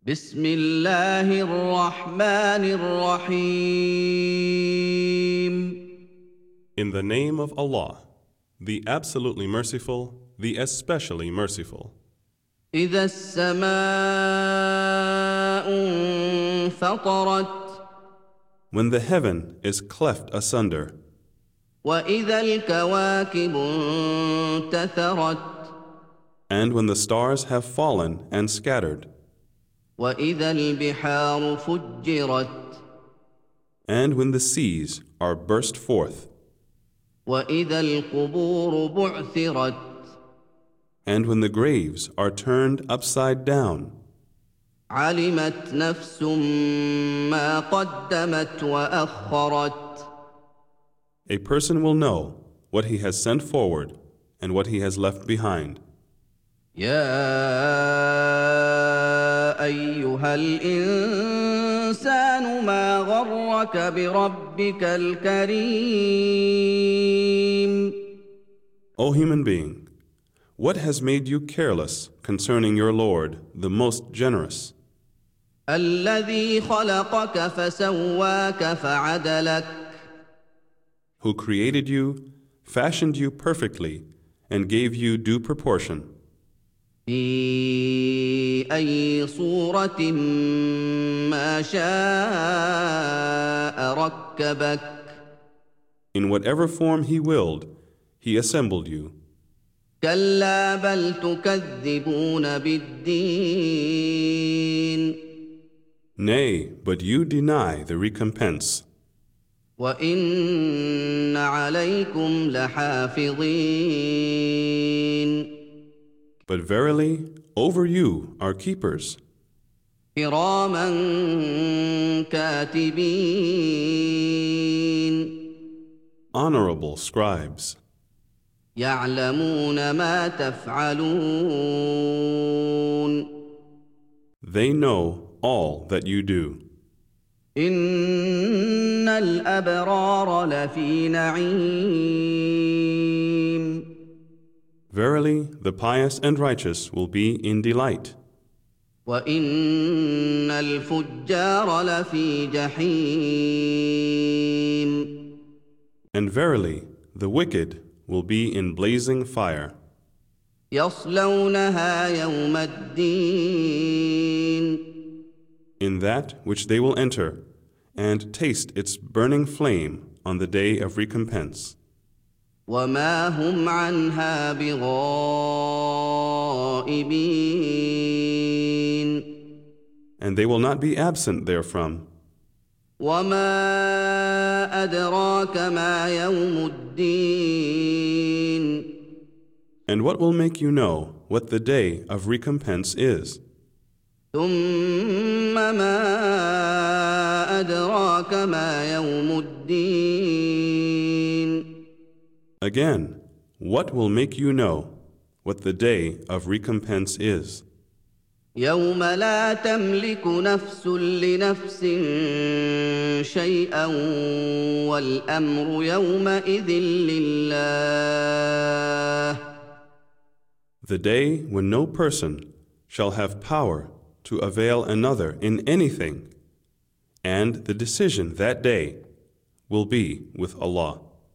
بسم الله الرحمن الرحيم. In the name of Allah, the absolutely merciful, the especially merciful. إذا السماء انفطرت When the heaven is cleft asunder, وإذا الكواكب انتثرت and when the stars have fallen and scattered, وإذا البحار فجرت and when the seas are burst forth, وإذا القبور بعثرت and when the graves are turned upside down, علمت نفس ما قدمت وأخرت. a person will know what he has sent forward and what he has left behind. يا أيها الإنسان ما غرك بربك الكريم. O human being, what has made you careless concerning your Lord, the most generous, الذي خلقك فسواك فعدلك. who created you, fashioned you perfectly, and gave you due proportion, في أي صورة ما شاء ركبك. in whatever form he willed, he assembled you. كلا بل تكذبون بالدين Nay, but you deny the recompense, وإن عليكم لحافظين but verily over you are keepers, كراما كاتبين honorable scribes, يعلمون ما تفعلون. they know all that you do. إن الأبرار لفي نعيم Verily, the pious and righteous will be in delight, وإن الفجار لفي جحيم. and verily, the wicked will be in blazing fire. يصلونها يوم الدين In that which they will enter, and taste its burning flame on the day of recompense. وما هم عنها بغائبين And they will not be absent therefrom. وما أدراك ما يوم الدين And what will make you know what the day of recompense is? ثم ما أدراك ما يوم الدين. Again, what will make you know what the day of recompense is? يوم لا تملك نفس لنفس شيئا والأمر يومئذ لله. The day when no person shall have power to avail another in anything, and the decision that day will be with Allah.